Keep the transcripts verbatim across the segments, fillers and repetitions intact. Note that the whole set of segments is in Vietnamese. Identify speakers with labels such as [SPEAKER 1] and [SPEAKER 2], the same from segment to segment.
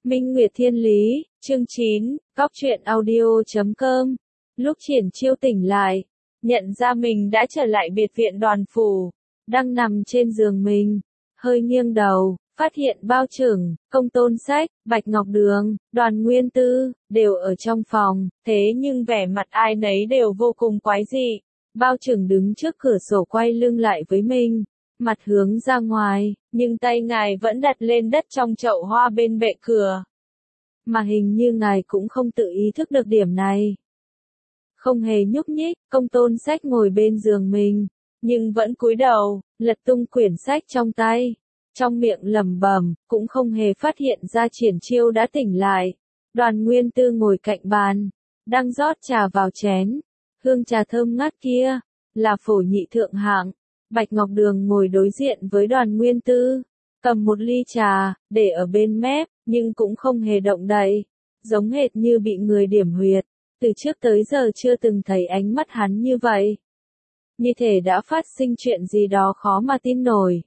[SPEAKER 1] Minh Nguyệt Thiên Lý, chương chín, Góc truyện audio chấm com. Lúc Triển Chiêu tỉnh lại, nhận ra mình đã trở lại biệt viện Đoàn phủ, đang nằm trên giường mình, hơi nghiêng đầu, phát hiện Bao Chừng, Công Tôn Sách, Bạch Ngọc Đường, Đoàn Nguyên Tư, đều ở trong phòng, thế nhưng vẻ mặt ai nấy đều vô cùng quái dị. Bao Chừng đứng trước cửa sổ quay lưng lại với mình, mặt hướng ra ngoài, nhưng tay ngài vẫn đặt lên đất trong chậu hoa bên bệ cửa. Mà hình như ngài cũng không tự ý thức được điểm này. Không hề nhúc nhích, Công Tôn Sách ngồi bên giường mình, nhưng vẫn cúi đầu, lật tung quyển sách trong tay, trong miệng lẩm bẩm, cũng không hề phát hiện ra Triển Chiêu đã tỉnh lại. Đoàn Nguyên Tư ngồi cạnh bàn, đang rót trà vào chén, hương trà thơm ngát kia, là phổ nhị thượng hạng. Bạch Ngọc Đường ngồi đối diện với Đoàn Nguyên Tư, cầm một ly trà, để ở bên mép, nhưng cũng không hề động đậy, giống hệt như bị người điểm huyệt. Từ trước tới giờ chưa từng thấy ánh mắt hắn như vậy. Như thể đã phát sinh chuyện gì đó khó mà tin nổi.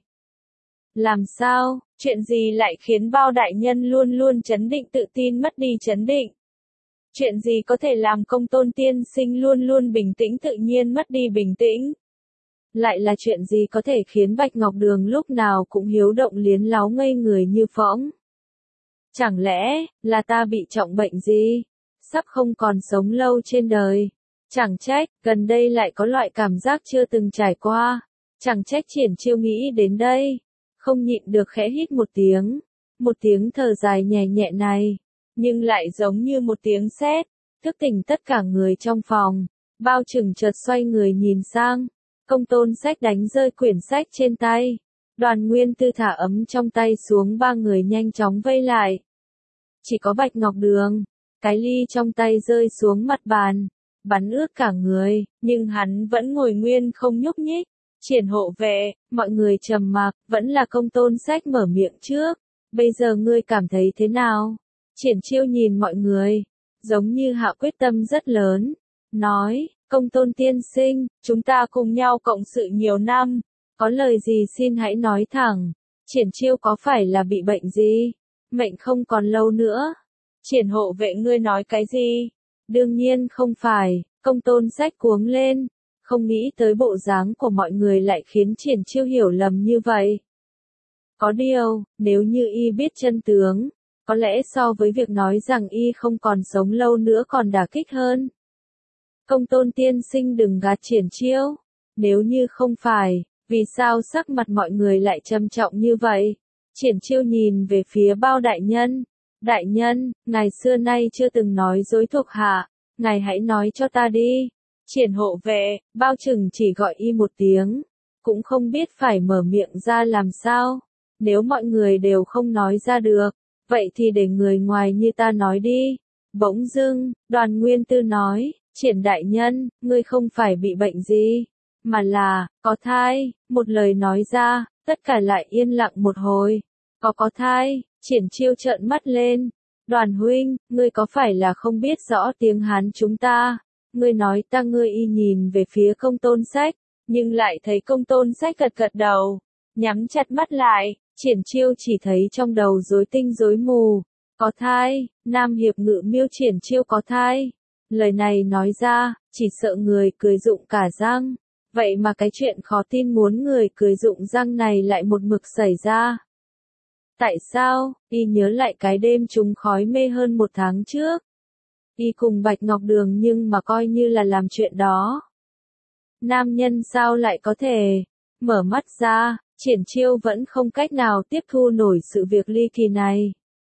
[SPEAKER 1] Làm sao, chuyện gì lại khiến Bao đại nhân luôn luôn trấn định tự tin mất đi trấn định? Chuyện gì có thể làm Công Tôn tiên sinh luôn luôn bình tĩnh tự nhiên mất đi bình tĩnh? Lại là chuyện gì có thể khiến Bạch Ngọc Đường lúc nào cũng hiếu động liến láo ngây người như phỗng? Chẳng lẽ, là ta bị trọng bệnh gì? Sắp không còn sống lâu trên đời. Chẳng trách, gần đây lại có loại cảm giác chưa từng trải qua. Chẳng trách Triển Chiêu nghĩ đến đây. Không nhịn được khẽ hít một tiếng. Một tiếng thở dài nhẹ nhẹ này. Nhưng lại giống như một tiếng sét, thức tỉnh tất cả người trong phòng. Bao Chừng chợt xoay người nhìn sang. Công Tôn Sách đánh rơi quyển sách trên tay. Đoàn Nguyên Tư thả ấm trong tay xuống, ba người nhanh chóng vây lại. Chỉ có Bạch Ngọc Đường, cái ly trong tay rơi xuống mặt bàn, bắn ướt cả người, nhưng hắn vẫn ngồi nguyên không nhúc nhích. Triển hộ vệ, mọi người trầm mặc, vẫn là Công Tôn Sách mở miệng trước. Bây giờ ngươi cảm thấy thế nào? Triển Chiêu nhìn mọi người, giống như hạ quyết tâm rất lớn, nói, Công Tôn tiên sinh, chúng ta cùng nhau cộng sự nhiều năm, có lời gì xin hãy nói thẳng. Triển Chiêu có phải là bị bệnh gì? Mệnh không còn lâu nữa. Triển hộ vệ, ngươi nói cái gì? Đương nhiên không phải. Công Tôn Sách cuống lên, không nghĩ tới bộ dáng của mọi người lại khiến Triển Chiêu hiểu lầm như vậy. Có điều, nếu như y biết chân tướng, có lẽ so với việc nói rằng y không còn sống lâu nữa còn đả kích hơn. Công Tôn tiên sinh đừng gạt Triển Chiêu. Nếu như không phải, vì sao sắc mặt mọi người lại trầm trọng như vậy? Triển Chiêu nhìn về phía Bao đại nhân. Đại nhân, ngài xưa nay chưa từng nói dối thuộc hạ, ngài hãy nói cho ta đi. Triển hộ vệ, Bao Chừng chỉ gọi y một tiếng, cũng không biết phải mở miệng ra làm sao. Nếu mọi người đều không nói ra được, vậy thì để người ngoài như ta nói đi. Bỗng dưng, Đoàn Nguyên Tư nói, Triển đại nhân, ngươi không phải bị bệnh gì, mà là, có thai. Một lời nói ra, tất cả lại yên lặng một hồi. Có có thai? Triển Chiêu trợn mắt lên. Đoàn huynh, ngươi có phải là không biết rõ tiếng Hán chúng ta? Ngươi nói ta ngươi y nhìn về phía Công Tôn Sách, nhưng lại thấy Công Tôn Sách gật gật đầu, nhắm chặt mắt lại. Triển Chiêu chỉ thấy trong đầu rối tinh rối mù. Có thai, Nam Hiệp Ngự miêu Triển Chiêu có thai. Lời này nói ra, chỉ sợ người cười rụng cả răng. Vậy mà cái chuyện khó tin muốn người cười rụng răng này lại một mực xảy ra. Tại sao? Y nhớ lại cái đêm trúng khói mê hơn một tháng trước. Y cùng Bạch Ngọc Đường nhưng mà coi như là làm chuyện đó. Nam nhân sao lại có thể? Mở mắt ra, Triển Chiêu vẫn không cách nào tiếp thu nổi sự việc ly kỳ này.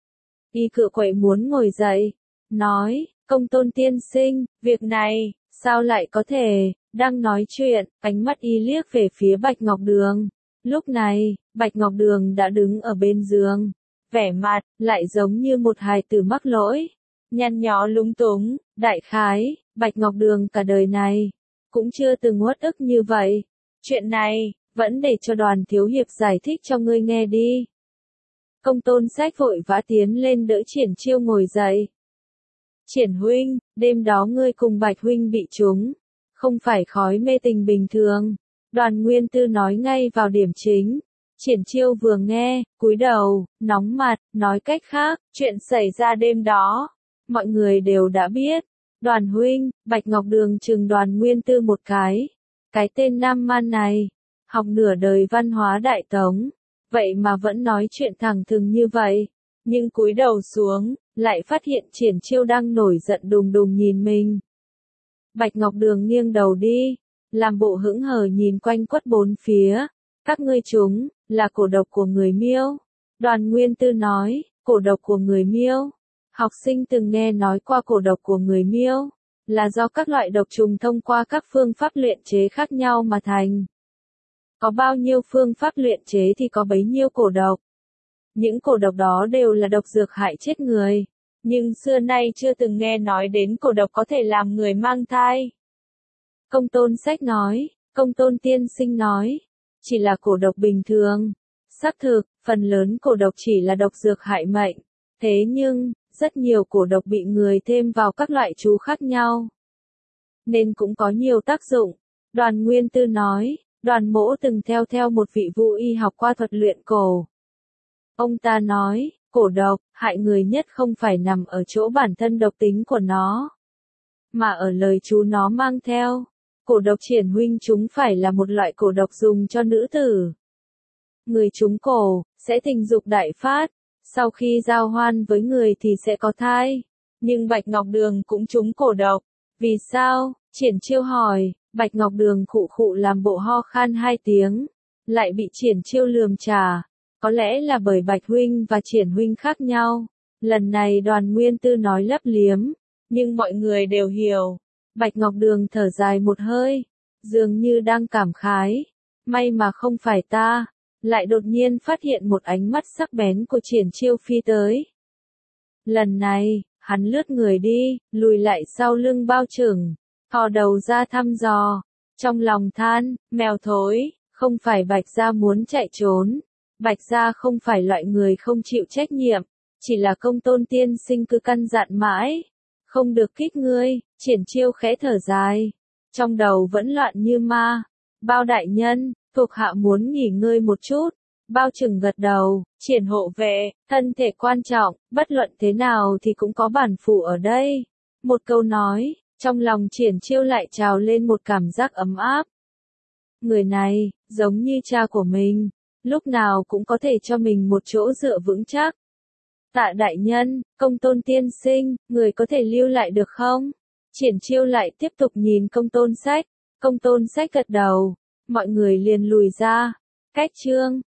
[SPEAKER 1] Y cựa quậy muốn ngồi dậy, nói, Công Tôn tiên sinh, việc này, sao lại có thể? Đang nói chuyện, ánh mắt y liếc về phía Bạch Ngọc Đường. Lúc này, Bạch Ngọc Đường đã đứng ở bên giường, vẻ mặt lại giống như một hài tử mắc lỗi, nhăn nhó lúng túng. Đại khái, Bạch Ngọc Đường cả đời này cũng chưa từng uất ức như vậy. Chuyện này vẫn để cho Đoàn thiếu hiệp giải thích cho ngươi nghe đi. Công Tôn Sách vội vã tiến lên đỡ Triển Chiêu ngồi dậy. Triển huynh, đêm đó ngươi cùng Bạch huynh bị trúng, không phải khói mê tình bình thường. Đoàn Nguyên Tư nói ngay vào điểm chính. Triển Chiêu vừa nghe, cúi đầu, nóng mặt, nói cách khác, chuyện xảy ra đêm đó, mọi người đều đã biết. Đoàn huynh, Bạch Ngọc Đường chừng Đoàn Nguyên Tư một cái. Cái tên Nam Man này, học nửa đời văn hóa Đại Tống, vậy mà vẫn nói chuyện thẳng thừng như vậy. Nhưng cúi đầu xuống, lại phát hiện Triển Chiêu đang nổi giận đùng đùng nhìn mình. Bạch Ngọc Đường nghiêng đầu đi, làm bộ hững hờ nhìn quanh quất bốn phía. Các ngươi chúng, là cổ độc của người Miêu. Đoàn Nguyên Tư nói, cổ độc của người Miêu. Học sinh từng nghe nói qua cổ độc của người Miêu, là do các loại độc trùng thông qua các phương pháp luyện chế khác nhau mà thành. Có bao nhiêu phương pháp luyện chế thì có bấy nhiêu cổ độc. Những cổ độc đó đều là độc dược hại chết người, nhưng xưa nay chưa từng nghe nói đến cổ độc có thể làm người mang thai. Công Tôn Sách nói, Công Tôn Tiên Sinh nói, chỉ là cổ độc bình thường. Xác thực, phần lớn cổ độc chỉ là độc dược hại mệnh. Thế nhưng, rất nhiều cổ độc bị người thêm vào các loại chú khác nhau, nên cũng có nhiều tác dụng. Đoàn Nguyên Tư nói, Đoàn Mỗ từng theo theo một vị vũ y học qua thuật luyện cổ. Ông ta nói, cổ độc, hại người nhất không phải nằm ở chỗ bản thân độc tính của nó, mà ở lời chú nó mang theo. Cổ độc Triển huynh chúng phải là một loại cổ độc dùng cho nữ tử. Người trúng cổ, sẽ tình dục đại phát, sau khi giao hoan với người thì sẽ có thai. Nhưng Bạch Ngọc Đường cũng trúng cổ độc. Vì sao? Triển Chiêu hỏi. Bạch Ngọc Đường khụ khụ làm bộ ho khan hai tiếng, lại bị Triển Chiêu lườm trả. Có lẽ là bởi Bạch huynh và Triển huynh khác nhau. Lần này Đoàn Nguyên Tư nói lấp liếm, nhưng mọi người đều hiểu. Bạch Ngọc Đường thở dài một hơi, dường như đang cảm khái. May mà không phải ta. Lại đột nhiên phát hiện một ánh mắt sắc bén của Triển Chiêu phi tới. Lần này, hắn lướt người đi, lùi lại sau lưng Bao Trừng, thò đầu ra thăm dò. Trong lòng than, mèo thối, không phải Bạch gia muốn chạy trốn. Bạch gia không phải loại người không chịu trách nhiệm, chỉ là Công Tôn Tiên Sinh cứ căn dặn mãi. Không được kích ngươi. Triển Chiêu khẽ thở dài, trong đầu vẫn loạn như ma. Bao đại nhân, thuộc hạ muốn nghỉ ngơi một chút. Bao Trừng gật đầu, Triển hộ vệ, thân thể quan trọng, bất luận thế nào thì cũng có bản phủ ở đây. Một câu nói, trong lòng Triển Chiêu lại trào lên một cảm giác ấm áp. Người này, giống như cha của mình, lúc nào cũng có thể cho mình một chỗ dựa vững chắc. Tạ đại nhân, Công Tôn tiên sinh, người có thể lưu lại được không? Triển Chiêu lại tiếp tục nhìn Công Tôn Sách. Công Tôn Sách gật đầu, mọi người liền lùi ra. Cách chương